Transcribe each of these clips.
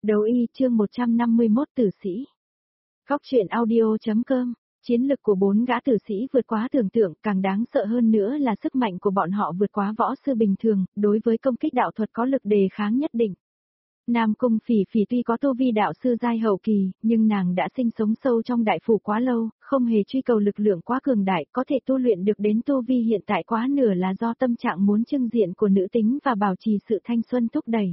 Đấu y chương 151 tử sĩ. Góc truyện audio.com. Chiến lực của 4 gã tử sĩ vượt quá tưởng tượng, càng đáng sợ hơn nữa là sức mạnh của bọn họ vượt quá võ sư bình thường, đối với công kích đạo thuật có lực đề kháng nhất định. Nam Cung Phỉ Phỉ tuy có tu vi đạo sư giai hậu kỳ, nhưng nàng đã sinh sống sâu trong đại phủ quá lâu, không hề truy cầu lực lượng quá cường đại, có thể tu luyện được đến tu vi hiện tại quá nửa là do tâm trạng muốn trưng diện của nữ tính và bảo trì sự thanh xuân thúc đẩy.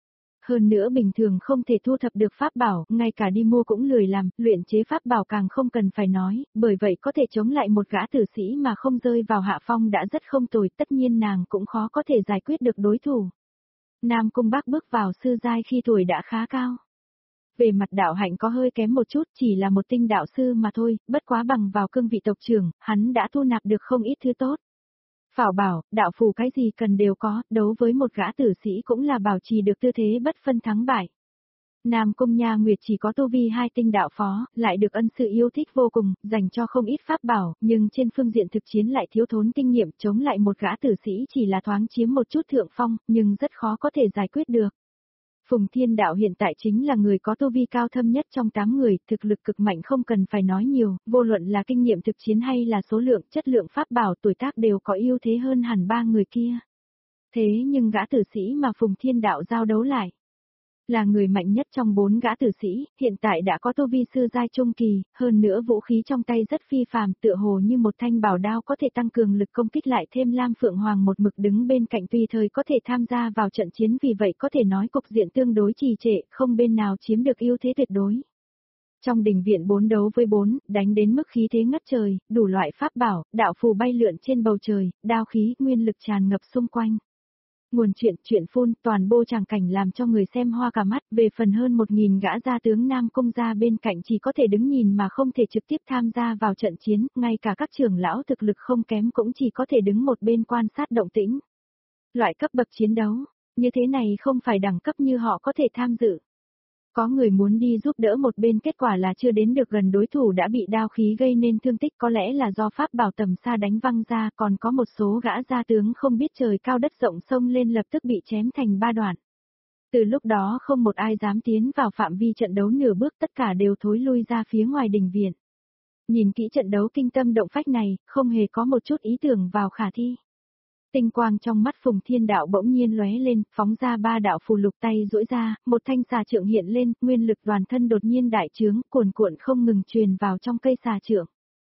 Hơn nữa bình thường không thể thu thập được pháp bảo, ngay cả đi mua cũng lười làm, luyện chế pháp bảo càng không cần phải nói, bởi vậy có thể chống lại một gã tử sĩ mà không rơi vào hạ phong đã rất không tồi, tất nhiên nàng cũng khó có thể giải quyết được đối thủ. Nam Cung Bác bước vào sư giai khi tuổi đã khá cao. Về mặt đạo hạnh có hơi kém một chút, chỉ là một tinh đạo sư mà thôi, bất quá bằng vào cương vị tộc trưởng, hắn đã thu nạp được không ít thứ tốt. Phảo bảo, đạo phù cái gì cần đều có, đấu với một gã tử sĩ cũng là bảo trì được tư thế bất phân thắng bại. Nam Cung Nha Nguyệt chỉ có tu vi 2 tinh đạo phó, lại được ân sư yêu thích vô cùng, dành cho không ít pháp bảo, nhưng trên phương diện thực chiến lại thiếu thốn kinh nghiệm, chống lại một gã tử sĩ chỉ là thoáng chiếm một chút thượng phong, nhưng rất khó có thể giải quyết được. Phùng Thiên Đạo hiện tại chính là người có tu vi cao thâm nhất trong 8 người, thực lực cực mạnh không cần phải nói nhiều, vô luận là kinh nghiệm thực chiến hay là số lượng, chất lượng pháp bảo, tuổi tác đều có ưu thế hơn hẳn 3 người kia. Thế nhưng gã tử sĩ mà Phùng Thiên Đạo giao đấu lại là người mạnh nhất trong 4 gã tử sĩ, hiện tại đã có tu vi sư giai trung kỳ, hơn nữa vũ khí trong tay rất phi phàm, tựa hồ như một thanh bảo đao có thể tăng cường lực công kích, lại thêm Lam Phượng Hoàng một mực đứng bên cạnh tùy thời có thể tham gia vào trận chiến, vì vậy có thể nói cục diện tương đối trì trệ, không bên nào chiếm được ưu thế tuyệt đối. Trong đình viện 4 đấu với 4, đánh đến mức khí thế ngất trời, đủ loại pháp bảo, đạo phù bay lượn trên bầu trời, đao khí, nguyên lực tràn ngập xung quanh. Nguồn chuyện phun, toàn bộ tràng cảnh làm cho người xem hoa cả mắt, về phần hơn 1000 gã gia tướng Nam Cung gia bên cạnh chỉ có thể đứng nhìn mà không thể trực tiếp tham gia vào trận chiến, ngay cả các trưởng lão thực lực không kém cũng chỉ có thể đứng một bên quan sát động tĩnh. Loại cấp bậc chiến đấu, như thế này không phải đẳng cấp như họ có thể tham dự. Có người muốn đi giúp đỡ một bên, kết quả là chưa đến được gần đối thủ đã bị đao khí gây nên thương tích, có lẽ là do pháp bảo tầm xa đánh văng ra, còn có một số gã gia tướng không biết trời cao đất rộng xông lên lập tức bị chém thành 3 đoạn. Từ lúc đó không một ai dám tiến vào phạm vi trận đấu nửa bước, tất cả đều thối lui ra phía ngoài đình viện. Nhìn kỹ trận đấu kinh tâm động phách này, không hề có một chút ý tưởng vào khả thi. Tinh quang trong mắt Phùng Thiên Đạo bỗng nhiên lóe lên, phóng ra 3 đạo phù lục, tay duỗi ra, một thanh xà trượng hiện lên, nguyên lực toàn thân đột nhiên đại trướng, cuồn cuộn không ngừng truyền vào trong cây xà trượng.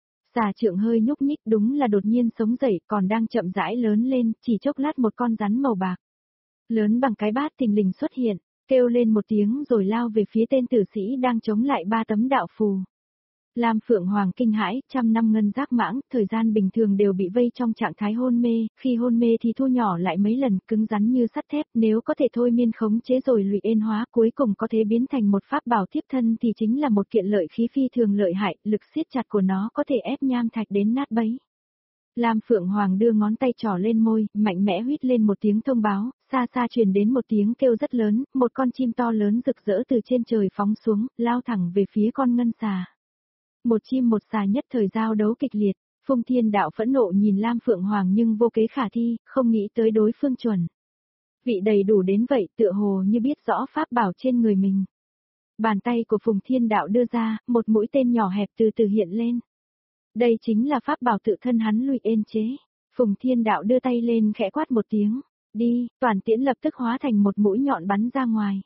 Xà trượng hơi nhúc nhích, đúng là đột nhiên sống dậy, còn đang chậm rãi lớn lên, chỉ chốc lát một con rắn màu bạc lớn bằng cái bát thình lình xuất hiện, kêu lên một tiếng rồi lao về phía tên tử sĩ đang chống lại 3 tấm đạo phù. Lam Phượng Hoàng kinh hãi, 100 năm ngân giác mãng, thời gian bình thường đều bị vây trong trạng thái hôn mê, khi hôn mê thì thu nhỏ lại mấy lần, cứng rắn như sắt thép, nếu có thể thôi miên khống chế rồi luyện yên hóa, cuối cùng có thể biến thành một pháp bảo tiếp thân thì chính là một kiện lợi khí phi thường lợi hại, lực siết chặt của nó có thể ép nham thạch đến nát bấy. Lam Phượng Hoàng đưa ngón tay trỏ lên môi, mạnh mẽ huýt lên một tiếng thông báo, xa xa truyền đến một tiếng kêu rất lớn, một con chim to lớn rực rỡ từ trên trời phóng xuống, lao thẳng về phía con ngân xà. Một chim một xà nhất thời giao đấu kịch liệt, Phùng Thiên Đạo phẫn nộ nhìn Lam Phượng Hoàng nhưng vô kế khả thi, không nghĩ tới đối phương chuẩn. Vị đầy đủ đến vậy, tựa hồ như biết rõ pháp bảo trên người mình. Bàn tay của Phùng Thiên Đạo đưa ra, một mũi tên nhỏ hẹp từ từ hiện lên. Đây chính là pháp bảo tự thân hắn luyện ên chế. Phùng Thiên Đạo đưa tay lên khẽ quát một tiếng, đi, toàn tiễn lập tức hóa thành một mũi nhọn bắn ra ngoài.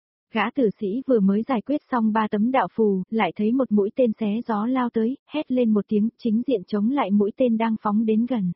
Gã tử sĩ vừa mới giải quyết xong 3 tấm đạo phù, lại thấy một mũi tên xé gió lao tới, hét lên một tiếng, chính diện chống lại mũi tên đang phóng đến gần.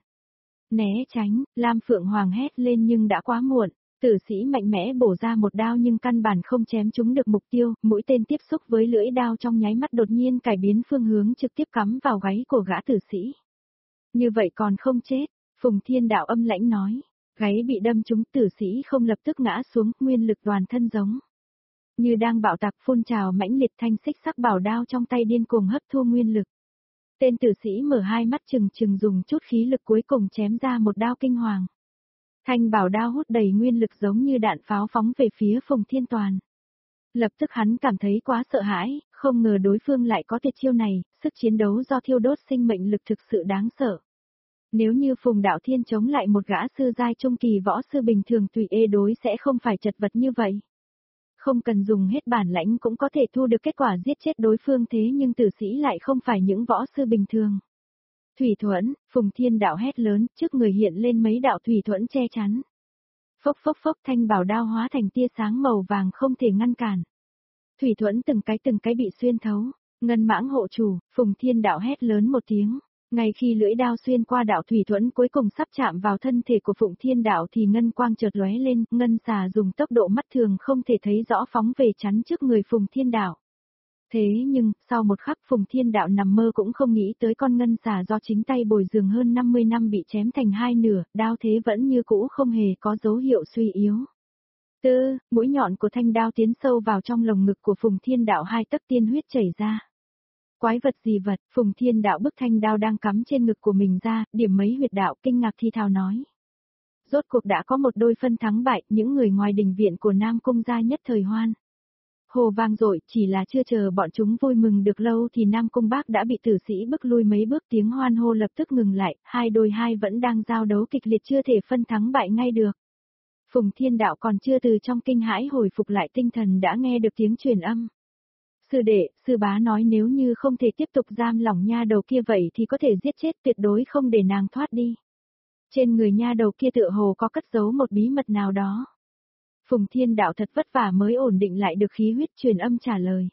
Né tránh, Lam Phượng Hoàng hét lên nhưng đã quá muộn, tử sĩ mạnh mẽ bổ ra một đao nhưng căn bản không chém trúng được mục tiêu, mũi tên tiếp xúc với lưỡi đao trong nháy mắt đột nhiên cải biến phương hướng trực tiếp cắm vào gáy của gã tử sĩ. Như vậy còn không chết, Phùng Thiên Đạo âm lãnh nói, gáy bị đâm trúng, tử sĩ không lập tức ngã xuống, nguyên lực toàn thân giống như đang bạo tạc phun trào mãnh liệt, thanh xích sắc bảo đao trong tay điên cuồng hấp thu nguyên lực. Tên tử sĩ mở hai mắt trừng trừng dùng chút khí lực cuối cùng chém ra một đao kinh hoàng. Thanh bảo đao hút đầy nguyên lực giống như đạn pháo phóng về phía Phùng Thiên Toàn. Lập tức hắn cảm thấy quá sợ hãi, không ngờ đối phương lại có tuyệt chiêu này, sức chiến đấu do thiêu đốt sinh mệnh lực thực sự đáng sợ. Nếu như Phùng Đạo Thiên chống lại một gã sư giai trung kỳ võ sư bình thường tùy ê đối sẽ không phải chật vật như vậy. Không cần dùng hết bản lãnh cũng có thể thu được kết quả giết chết đối phương, thế nhưng tử sĩ lại không phải những võ sư bình thường. Thủy thuẫn, Phùng Thiên Đạo hét lớn, trước người hiện lên mấy đạo thủy thuẫn che chắn. Phốc phốc phốc, thanh bảo đao hóa thành tia sáng màu vàng không thể ngăn cản. Thủy thuẫn từng cái bị xuyên thấu. Ngân mãng hộ chủ, Phùng Thiên Đạo hét lớn một tiếng. Ngay khi lưỡi đao xuyên qua đạo thủy thuẫn cuối cùng sắp chạm vào thân thể của Phụng Thiên Đạo thì ngân quang chợt lóe lên, ngân xà dùng tốc độ mắt thường không thể thấy rõ phóng về chắn trước người Phùng Thiên Đạo. Thế nhưng, sau một khắc Phùng Thiên Đạo nằm mơ cũng không nghĩ tới con ngân xà do chính tay bồi dưỡng hơn 50 năm bị chém thành hai nửa, đao thế vẫn như cũ không hề có dấu hiệu suy yếu. Mũi nhọn của thanh đao tiến sâu vào trong lồng ngực của Phùng Thiên Đạo, 2 tấc tiên huyết chảy ra. Quái vật gì vật, Phùng Thiên Đạo bức thanh đao đang cắm trên ngực của mình ra, điểm mấy huyệt đạo kinh ngạc thi thào nói. Rốt cuộc đã có một đôi phân thắng bại, những người ngoài đình viện của Nam Cung gia nhất thời hoan. Hồ vang dội, chỉ là chưa chờ bọn chúng vui mừng được lâu thì Nam Cung Bác đã bị tử sĩ bức lui mấy bước, tiếng hoan hô lập tức ngừng lại, hai đôi hai vẫn đang giao đấu kịch liệt chưa thể phân thắng bại ngay được. Phùng Thiên Đạo còn chưa từ trong kinh hãi hồi phục lại tinh thần đã nghe được tiếng truyền âm. Sư đệ, sư bá nói nếu như không thể tiếp tục giam lỏng nha đầu kia vậy thì có thể giết chết, tuyệt đối không để nàng thoát đi. Trên người nha đầu kia tựa hồ có cất giấu một bí mật nào đó. Phùng Thiên Đạo thật vất vả mới ổn định lại được khí huyết, truyền âm trả lời.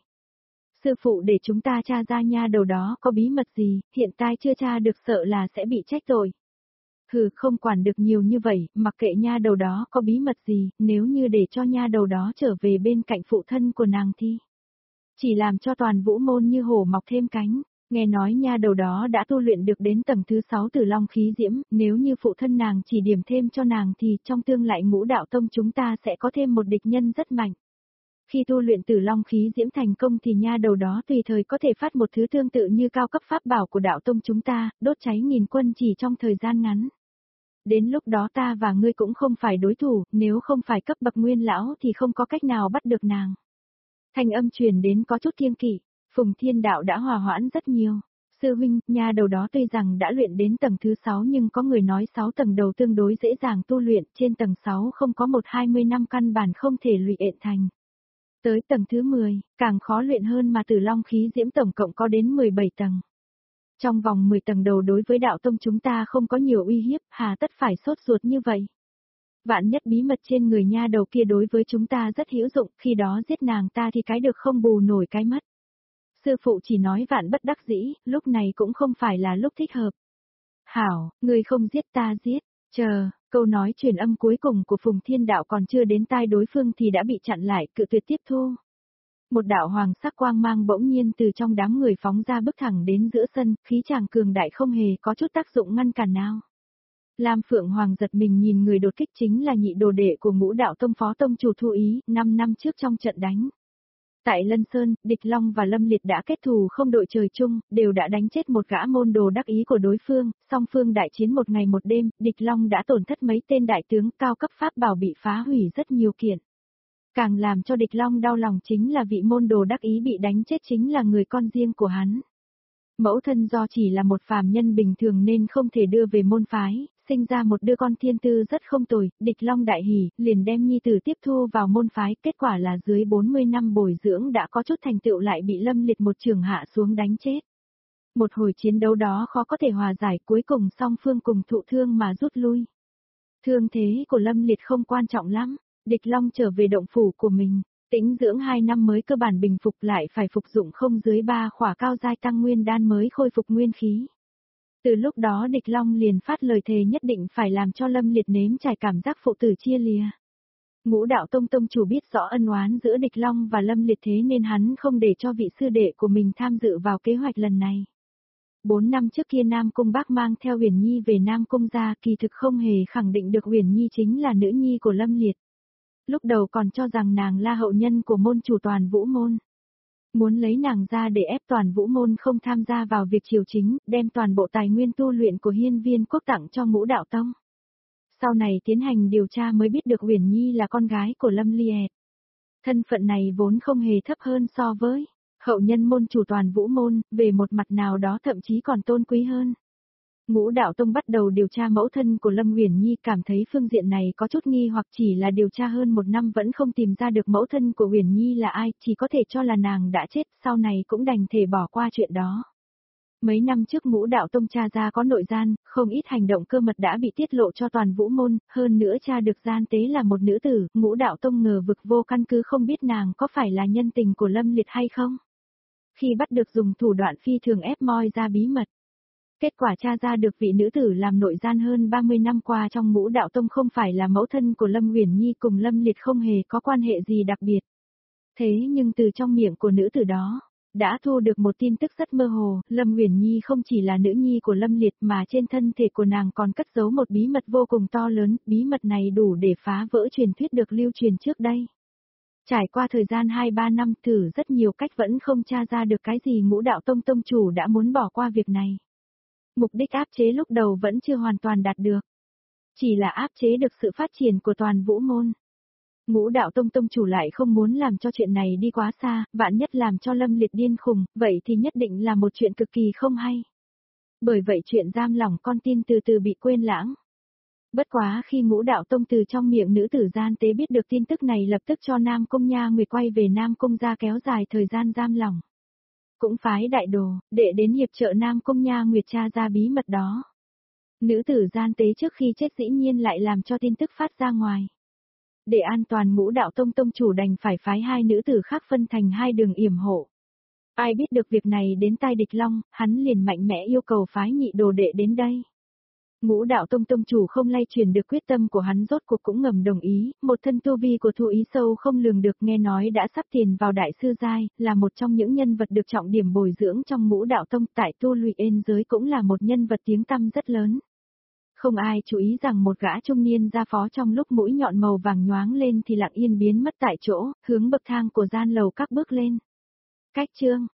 Sư phụ để chúng ta tra ra nha đầu đó có bí mật gì, hiện tại chưa tra được sợ là sẽ bị trách tội. Hừ, không quản được nhiều như vậy, mặc kệ nha đầu đó có bí mật gì, nếu như để cho nha đầu đó trở về bên cạnh phụ thân của nàng thì chỉ làm cho toàn vũ môn như hổ mọc thêm cánh. Nghe nói nha đầu đó đã tu luyện được đến tầng thứ 6 Tử Long khí diễm, nếu như phụ thân nàng chỉ điểm thêm cho nàng thì trong tương lai Ngũ Đạo Tông chúng ta sẽ có thêm một địch nhân rất mạnh. Khi tu luyện Tử Long khí diễm thành công thì nha đầu đó tùy thời có thể phát một thứ tương tự như cao cấp pháp bảo của đạo tông chúng ta, đốt cháy nghìn quân chỉ trong thời gian ngắn. Đến lúc đó ta và ngươi cũng không phải đối thủ, nếu không phải cấp bậc nguyên lão thì không có cách nào bắt được nàng. Thanh âm truyền đến có chút kiêng kỵ, Phùng Thiên Đạo đã hòa hoãn rất nhiều. Sư huynh, nha đầu đó tuy rằng đã luyện đến tầng thứ 6 nhưng có người nói 6 tầng đầu tương đối dễ dàng tu luyện, trên tầng 6 không có 1-20 năm căn bản không thể luyện thành. Tới tầng thứ 10, càng khó luyện hơn mà Tử Long khí diễm tổng cộng có đến 17 tầng. Trong vòng 10 tầng đầu đối với đạo tông chúng ta không có nhiều uy hiếp, hà tất phải sốt ruột như vậy. Vạn nhất bí mật trên người nha đầu kia đối với chúng ta rất hữu dụng, khi đó giết nàng ta thì cái được không bù nổi cái mất. Sư phụ chỉ nói vạn bất đắc dĩ, lúc này cũng không phải là lúc thích hợp. Hảo, người không giết ta giết, chờ, câu nói truyền âm cuối cùng của Phùng Thiên Đạo còn chưa đến tai đối phương thì đã bị chặn lại, cự tuyệt tiếp thu. Một đạo hoàng sắc quang mang bỗng nhiên từ trong đám người phóng ra bước thẳng đến giữa sân, khí chàng cường đại không hề có chút tác dụng ngăn cản nào. Lam Phượng Hoàng giật mình nhìn người đột kích chính là nhị đồ đệ của Ngũ Đạo Tông phó tông chủ Thu Ý, 5 năm trước trong trận đánh. Tại Lân Sơn, Địch Long và Lâm Liệt đã kết thù không đội trời chung, đều đã đánh chết một gã môn đồ đắc ý của đối phương, song phương đại chiến một ngày một đêm, Địch Long đã tổn thất mấy tên đại tướng, cao cấp pháp bảo bị phá hủy rất nhiều kiện. Càng làm cho Địch Long đau lòng chính là vị môn đồ đắc ý bị đánh chết chính là người con riêng của hắn. Mẫu thân do chỉ là một phàm nhân bình thường nên không thể đưa về môn phái, sinh ra một đứa con thiên tư rất không tồi, Địch Long đại hỉ, liền đem nhi tử tiếp thu vào môn phái, kết quả là dưới 40 năm bồi dưỡng đã có chút thành tựu lại bị Lâm Liệt một trường hạ xuống đánh chết. Một hồi chiến đấu đó khó có thể hòa giải, cuối cùng song phương cùng thụ thương mà rút lui. Thương thế của Lâm Liệt không quan trọng lắm, Địch Long trở về động phủ của mình, tĩnh dưỡng 2 năm mới cơ bản bình phục, lại phải phục dụng không dưới 3 khỏa cao giai tăng nguyên đan mới khôi phục nguyên khí. Từ lúc đó Địch Long liền phát lời thề nhất định phải làm cho Lâm Liệt nếm trải cảm giác phụ tử chia lìa. Ngũ Đạo Tông tông chủ biết rõ ân oán giữa Địch Long và Lâm Liệt thế nên hắn không để cho vị sư đệ của mình tham dự vào kế hoạch lần này. 4 năm trước kia Nam Cung Bác mang theo Huyền Nhi về Nam Cung gia, kỳ thực không hề khẳng định được Huyền Nhi chính là nữ nhi của Lâm Liệt. Lúc đầu còn cho rằng nàng là hậu nhân của môn chủ Toàn Vũ môn. Muốn lấy nàng ra để ép Toàn Vũ môn không tham gia vào việc triều chính, đem toàn bộ tài nguyên tu luyện của Hiên Viên Quốc tặng cho Ngũ Đạo Tông. Sau này tiến hành điều tra mới biết được Huyền Nhi là con gái của Lâm Liệt. Thân phận này vốn không hề thấp hơn so với hậu nhân môn chủ Toàn Vũ môn, về một mặt nào đó thậm chí còn tôn quý hơn. Ngũ Đạo Tông bắt đầu điều tra mẫu thân của Lâm Uyển Nhi, cảm thấy phương diện này có chút nghi hoặc, chỉ là điều tra hơn một năm vẫn không tìm ra được mẫu thân của Uyển Nhi là ai, chỉ có thể cho là nàng đã chết, sau này cũng đành thể bỏ qua chuyện đó. Mấy năm trước Ngũ Đạo Tông tra ra có nội gian, không ít hành động cơ mật đã bị tiết lộ cho toàn vũ môn, hơn nữa tra được gian tế là một nữ tử, Ngũ Đạo Tông ngờ vực vô căn cứ, không biết nàng có phải là nhân tình của Lâm Liệt hay không. Khi bắt được dùng thủ đoạn phi thường ép moi ra bí mật. Kết quả tra ra được vị nữ tử làm nội gian hơn 30 năm qua trong Ngũ Đạo Tông không phải là mẫu thân của Lâm Uyển Nhi, cùng Lâm Liệt không hề có quan hệ gì đặc biệt. Thế nhưng từ trong miệng của nữ tử đó, đã thu được một tin tức rất mơ hồ, Lâm Uyển Nhi không chỉ là nữ nhi của Lâm Liệt mà trên thân thể của nàng còn cất giấu một bí mật vô cùng to lớn, bí mật này đủ để phá vỡ truyền thuyết được lưu truyền trước đây. Trải qua thời gian 2-3 năm thử rất nhiều cách vẫn không tra ra được cái gì, Ngũ Đạo Tông tông chủ đã muốn bỏ qua việc này. Mục đích áp chế lúc đầu vẫn chưa hoàn toàn đạt được. Chỉ là áp chế được sự phát triển của toàn vũ môn. Ngũ Đạo Tông tông chủ lại không muốn làm cho chuyện này đi quá xa, vạn nhất làm cho Lâm Liệt điên khùng, vậy thì nhất định là một chuyện cực kỳ không hay. Bởi vậy chuyện giam lỏng con tin từ từ bị quên lãng. Bất quá khi Ngũ Đạo Tông từ trong miệng nữ tử gian tế biết được tin tức này, lập tức cho Nam Cung Nha Nguyệt quay về Nam Cung ra kéo dài thời gian giam lỏng. Cũng phái đại đồ, để đến hiệp trợ Nam Cung Nha Nguyệt tra ra bí mật đó. Nữ tử gian tế trước khi chết dĩ nhiên lại làm cho tin tức phát ra ngoài. Để an toàn, Ngũ Đạo Tông tông chủ đành phải phái hai nữ tử khác phân thành hai đường yểm hộ. Ai biết được việc này đến tai địch long, hắn liền mạnh mẽ yêu cầu phái nhị đồ đệ đến đây. Ngũ Đạo Tông tông chủ không lay chuyển được quyết tâm của hắn, rốt cuộc cũng ngầm đồng ý, một thân tu vi của Thu Ý sâu không lường được, nghe nói đã sắp tiền vào đại sư giai, là một trong những nhân vật được trọng điểm bồi dưỡng trong Ngũ Đạo Tông, tại tu luyện giới cũng là một nhân vật tiếng tăm rất lớn. Không ai chú ý rằng một gã trung niên gia phó trong lúc mũi nhọn màu vàng nhoáng lên thì lặng yên biến mất tại chỗ, hướng bậc thang của gian lầu các bước lên. Cách chương